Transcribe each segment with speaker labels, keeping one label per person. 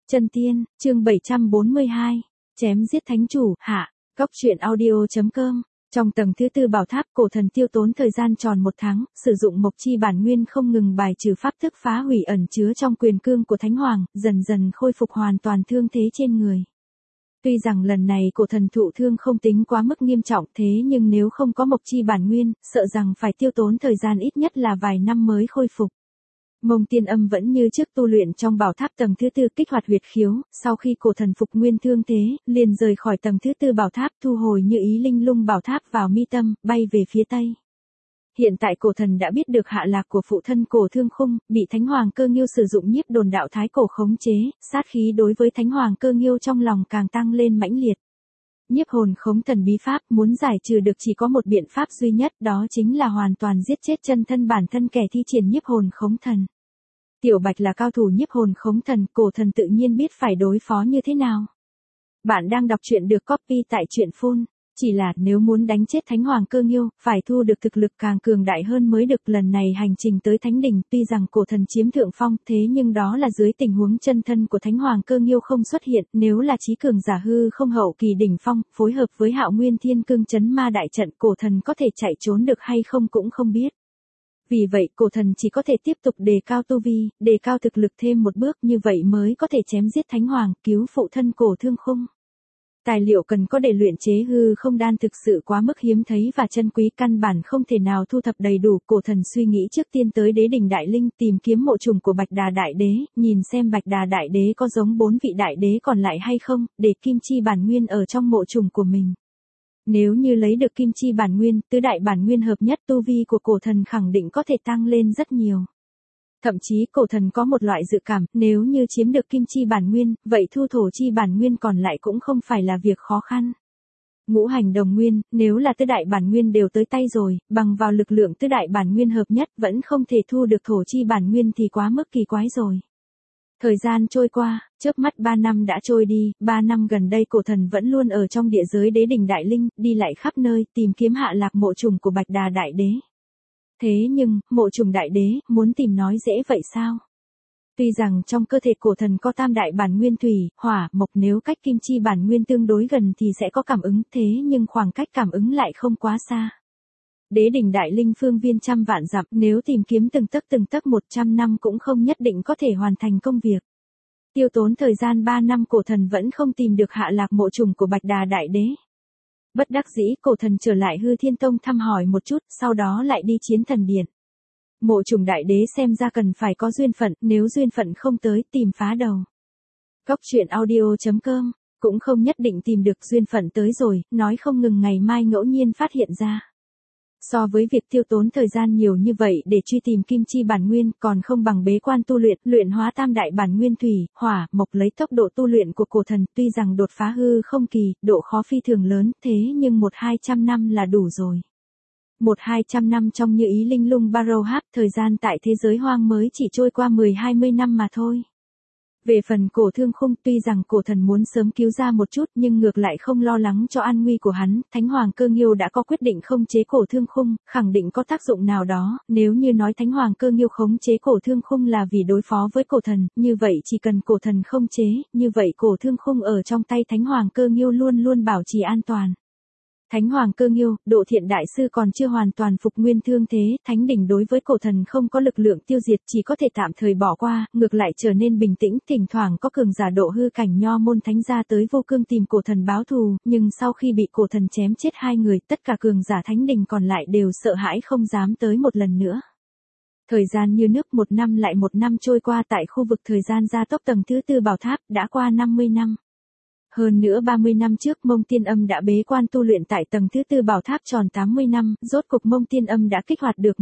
Speaker 1: Chân tiên, chương 742, chém giết thánh chủ, hạ, Cóc truyện audio.com. Trong tầng thứ tư bảo tháp, cổ thần tiêu tốn thời gian tròn 1 tháng, sử dụng mộc chi bản nguyên không ngừng bài trừ pháp thức phá hủy ẩn chứa trong quyền cương của Thánh Hoàng, dần dần khôi phục hoàn toàn thương thế trên người. Tuy rằng lần này cổ thần thụ thương không tính quá mức nghiêm trọng, thế nhưng nếu không có mộc chi bản nguyên, sợ rằng phải tiêu tốn thời gian ít nhất là vài năm mới khôi phục. Mông Tiên Âm vẫn như trước tu luyện trong bảo tháp tầng thứ tư, kích hoạt huyệt khiếu, sau khi cổ thần phục nguyên thương thế, liền rời khỏi tầng thứ tư bảo tháp, thu hồi như ý linh lung bảo tháp vào mi tâm, bay về phía tây. Hiện tại cổ thần đã biết được hạ lạc của phụ thân Cổ Thương Khung, bị Thánh Hoàng Cơ Nghiêu sử dụng nhiếp đồn đạo thái cổ khống chế, sát khí đối với Thánh Hoàng Cơ Nghiêu trong lòng càng tăng lên mãnh liệt. Nhiếp hồn khống thần bí pháp muốn giải trừ được chỉ có một biện pháp duy nhất, đó chính là hoàn toàn giết chết chân thân bản thân kẻ thi triển nhiếp hồn khống thần. Tiểu Bạch là cao thủ nhiếp hồn khống thần, cổ thần tự nhiên biết phải đối phó như thế nào. Bạn đang đọc truyện được copy tại truyện phun. Chỉ là nếu muốn đánh chết Thánh Hoàng Cơ Nghiêu, phải thu được thực lực càng cường đại hơn mới được. Lần này hành trình tới Thánh Đỉnh, tuy rằng cổ thần chiếm thượng phong, thế nhưng đó là dưới tình huống chân thân của Thánh Hoàng Cơ Nghiêu không xuất hiện. Nếu là chí cường giả hư không hậu kỳ đỉnh phong, phối hợp với Hạo Nguyên Thiên Cương Chấn Ma đại trận, cổ thần có thể chạy trốn được hay không cũng không biết. Vì vậy cổ thần chỉ có thể tiếp tục đề cao tu vi, đề cao thực lực thêm một bước, như vậy mới có thể chém giết Thánh Hoàng, cứu phụ thân Cổ Thương Khung. Tài liệu cần có để luyện chế hư không đan thực sự quá mức hiếm thấy và chân quý, căn bản không thể nào thu thập đầy đủ. Cổ thần suy nghĩ trước tiên tới Đế Đỉnh Đại Linh, tìm kiếm mộ trùng của Bạch Đà Đại Đế, nhìn xem Bạch Đà Đại Đế có giống 4 vị đại đế còn lại hay không, để kim chi bản nguyên ở trong mộ trùng của mình. Nếu như lấy được kim chi bản nguyên, tứ đại bản nguyên hợp nhất, tu vi của cổ thần khẳng định có thể tăng lên rất nhiều. Thậm chí cổ thần có một loại dự cảm, nếu như chiếm được kim chi bản nguyên, vậy thu thổ chi bản nguyên còn lại cũng không phải là việc khó khăn. Ngũ hành đồng nguyên, nếu là tứ đại bản nguyên đều tới tay rồi, bằng vào lực lượng tứ đại bản nguyên hợp nhất vẫn không thể thu được thổ chi bản nguyên thì quá mức kỳ quái rồi. Thời gian trôi qua, chớp mắt 3 năm đã trôi đi, 3 năm gần đây cổ thần vẫn luôn ở trong địa giới Đế Đỉnh Đại Linh, đi lại khắp nơi, tìm kiếm hạ lạc mộ trùng của Bạch Đà Đại Đế. Thế nhưng, mộ trùng đại đế, muốn tìm nói dễ vậy sao? Tuy rằng trong cơ thể cổ thần có tam đại bản nguyên thủy, hỏa, mộc, nếu cách kim chi bản nguyên tương đối gần thì sẽ có cảm ứng, thế nhưng khoảng cách cảm ứng lại không quá xa. Đế Đỉnh Đại Linh phương viên trăm vạn dặm, nếu tìm kiếm từng tấc 100 năm cũng không nhất định có thể hoàn thành công việc. Tiêu tốn thời gian 3 năm cổ thần vẫn không tìm được hạ lạc mộ trùng của Bạch Đà Đại Đế. Bất đắc dĩ, cổ thần trở lại Hư Thiên Tông thăm hỏi một chút, sau đó lại đi Chiến Thần Điện. Mộ trùng đại đế xem ra cần phải có duyên phận, nếu duyên phận không tới, tìm phá đầu. Cóc truyện audio.com, cũng không nhất định tìm được, duyên phận tới rồi, nói không ngừng ngày mai ngẫu nhiên phát hiện ra. So với việc tiêu tốn thời gian nhiều như vậy để truy tìm kim chi bản nguyên, còn không bằng bế quan tu luyện, luyện hóa tam đại bản nguyên thủy, hỏa, mộc. Lấy tốc độ tu luyện của cổ thần, tuy rằng đột phá hư không kỳ, độ khó phi thường lớn, thế nhưng 1-200 năm là đủ rồi. 1-200 năm trong như ý linh lung Barrow Háp, thời gian tại thế giới hoang mới chỉ trôi qua 10-20 năm mà thôi. Về phần Cổ Thương Khung, tuy rằng cổ thần muốn sớm cứu ra một chút nhưng ngược lại không lo lắng cho an nguy của hắn, Thánh Hoàng Cơ Nghiêu đã có quyết định khống chế Cổ Thương Khung, khẳng định có tác dụng nào đó. Nếu như nói Thánh Hoàng Cơ Nghiêu khống chế Cổ Thương Khung là vì đối phó với cổ thần, như vậy chỉ cần cổ thần khống chế, như vậy Cổ Thương Khung ở trong tay Thánh Hoàng Cơ Nghiêu luôn luôn bảo trì an toàn. Thánh Hoàng Cơ Nghiêu, Độ Thiện Đại Sư còn chưa hoàn toàn phục nguyên thương thế, Thánh Đỉnh đối với cổ thần không có lực lượng tiêu diệt, chỉ có thể tạm thời bỏ qua, ngược lại trở nên bình tĩnh, thỉnh thoảng có cường giả độ hư cảnh nho môn thánh gia tới Vô Cương tìm cổ thần báo thù, nhưng sau khi bị cổ thần chém chết 2 người, tất cả cường giả Thánh Đỉnh còn lại đều sợ hãi không dám tới một lần nữa. Thời gian như nước, 1 năm lại 1 năm trôi qua, tại khu vực thời gian gia tốc tầng thứ tư bảo tháp, đã qua 50 năm. Hơn nữa 30 năm trước Mông Tiên Âm đã bế quan tu luyện tại tầng thứ tư bảo tháp tròn 80 năm, rốt cục Mông Tiên Âm đã kích hoạt được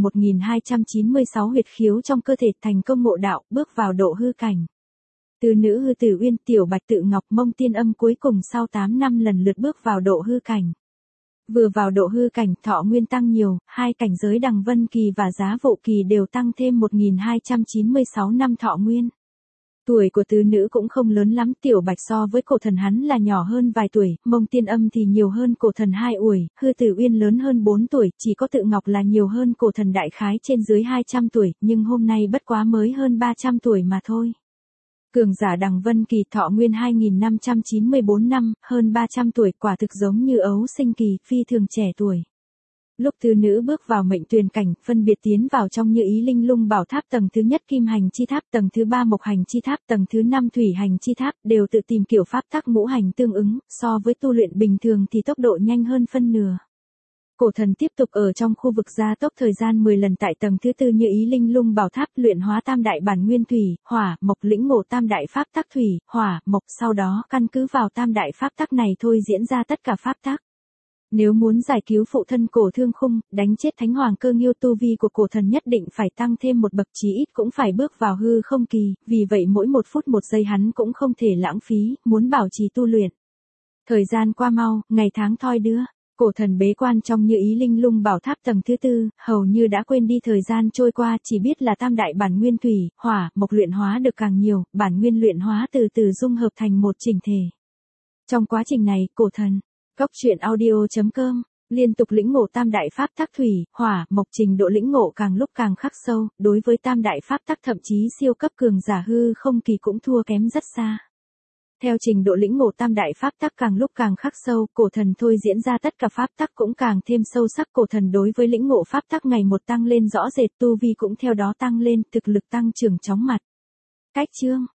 Speaker 1: 1296 huyệt khiếu trong cơ thể, thành công ngộ đạo, bước vào độ hư cảnh. Từ nữ hư Tử Uyên, Tiểu Bạch Tự Ngọc, Mông Tiên Âm cuối cùng sau 8 năm lần lượt bước vào độ hư cảnh. Vừa vào độ hư cảnh, thọ nguyên tăng nhiều, 2 cảnh giới Đằng Vân Kỳ và Giá Vụ Kỳ đều tăng thêm 1296 năm thọ nguyên. Tuổi của tứ nữ cũng không lớn lắm, Tiểu Bạch so với cổ thần hắn là nhỏ hơn vài tuổi, Mông Tiên Âm thì nhiều hơn cổ thần 2 tuổi, Hư Tử Uyên lớn hơn 4 tuổi, chỉ có Tự Ngọc là nhiều hơn cổ thần đại khái trên dưới 200 tuổi, nhưng hôm nay bất quá mới hơn 300 tuổi mà thôi. Cường giả Đằng Vân Kỳ thọ nguyên 2594 năm, hơn 300 tuổi, quả thực giống như ấu sinh kỳ, phi thường trẻ tuổi. Lúc thứ nữ bước vào mệnh tuyền cảnh, phân biệt tiến vào trong Như Ý Linh Lung Bảo Tháp tầng thứ nhất Kim Hành Chi Tháp, tầng thứ 3 Mộc Hành Chi Tháp, tầng thứ 5 Thủy Hành Chi Tháp, đều tự tìm kiểu pháp tắc ngũ hành tương ứng, so với tu luyện bình thường thì tốc độ nhanh hơn phân nửa. Cổ thần tiếp tục ở trong khu vực gia tốc thời gian 10 lần tại tầng thứ tư Như Ý Linh Lung Bảo Tháp, luyện hóa tam đại bản nguyên thủy, hỏa, mộc, lĩnh ngộ tam đại pháp tắc thủy, hỏa, mộc, sau đó căn cứ vào tam đại pháp tắc này thôi diễn ra tất cả pháp tắc. Nếu muốn giải cứu phụ thân Cổ Thương Khung, đánh chết Thánh Hoàng Cơ Nghiêu, tu vi của cổ thần nhất định phải tăng thêm một bậc, chí ít cũng phải bước vào hư không kỳ, vì vậy mỗi 1 phút 1 giây hắn cũng không thể lãng phí, muốn bảo trì tu luyện. Thời gian qua mau, ngày tháng thoi đưa. Cổ thần bế quan trong Như Ý Linh Lung Bảo Tháp tầng thứ tư, hầu như đã quên đi thời gian trôi qua, chỉ biết là tam đại bản nguyên thủy, hỏa, mộc luyện hóa được càng nhiều, bản nguyên luyện hóa từ từ dung hợp thành một chỉnh thể. Trong quá trình này, cổ thần, goctruyện.audio.com, liên tục lĩnh ngộ tam đại pháp tắc thủy, hỏa, mộc, trình độ lĩnh ngộ càng lúc càng khắc sâu, đối với tam đại pháp tắc thậm chí siêu cấp cường giả hư không kỳ cũng thua kém rất xa. Theo trình độ lĩnh ngộ tam đại pháp tắc càng lúc càng khắc sâu, cổ thần thôi diễn ra tất cả pháp tắc cũng càng thêm sâu sắc, cổ thần đối với lĩnh ngộ pháp tắc ngày một tăng lên rõ rệt, tu vi cũng theo đó tăng lên, thực lực tăng trưởng chóng mặt. Cách chương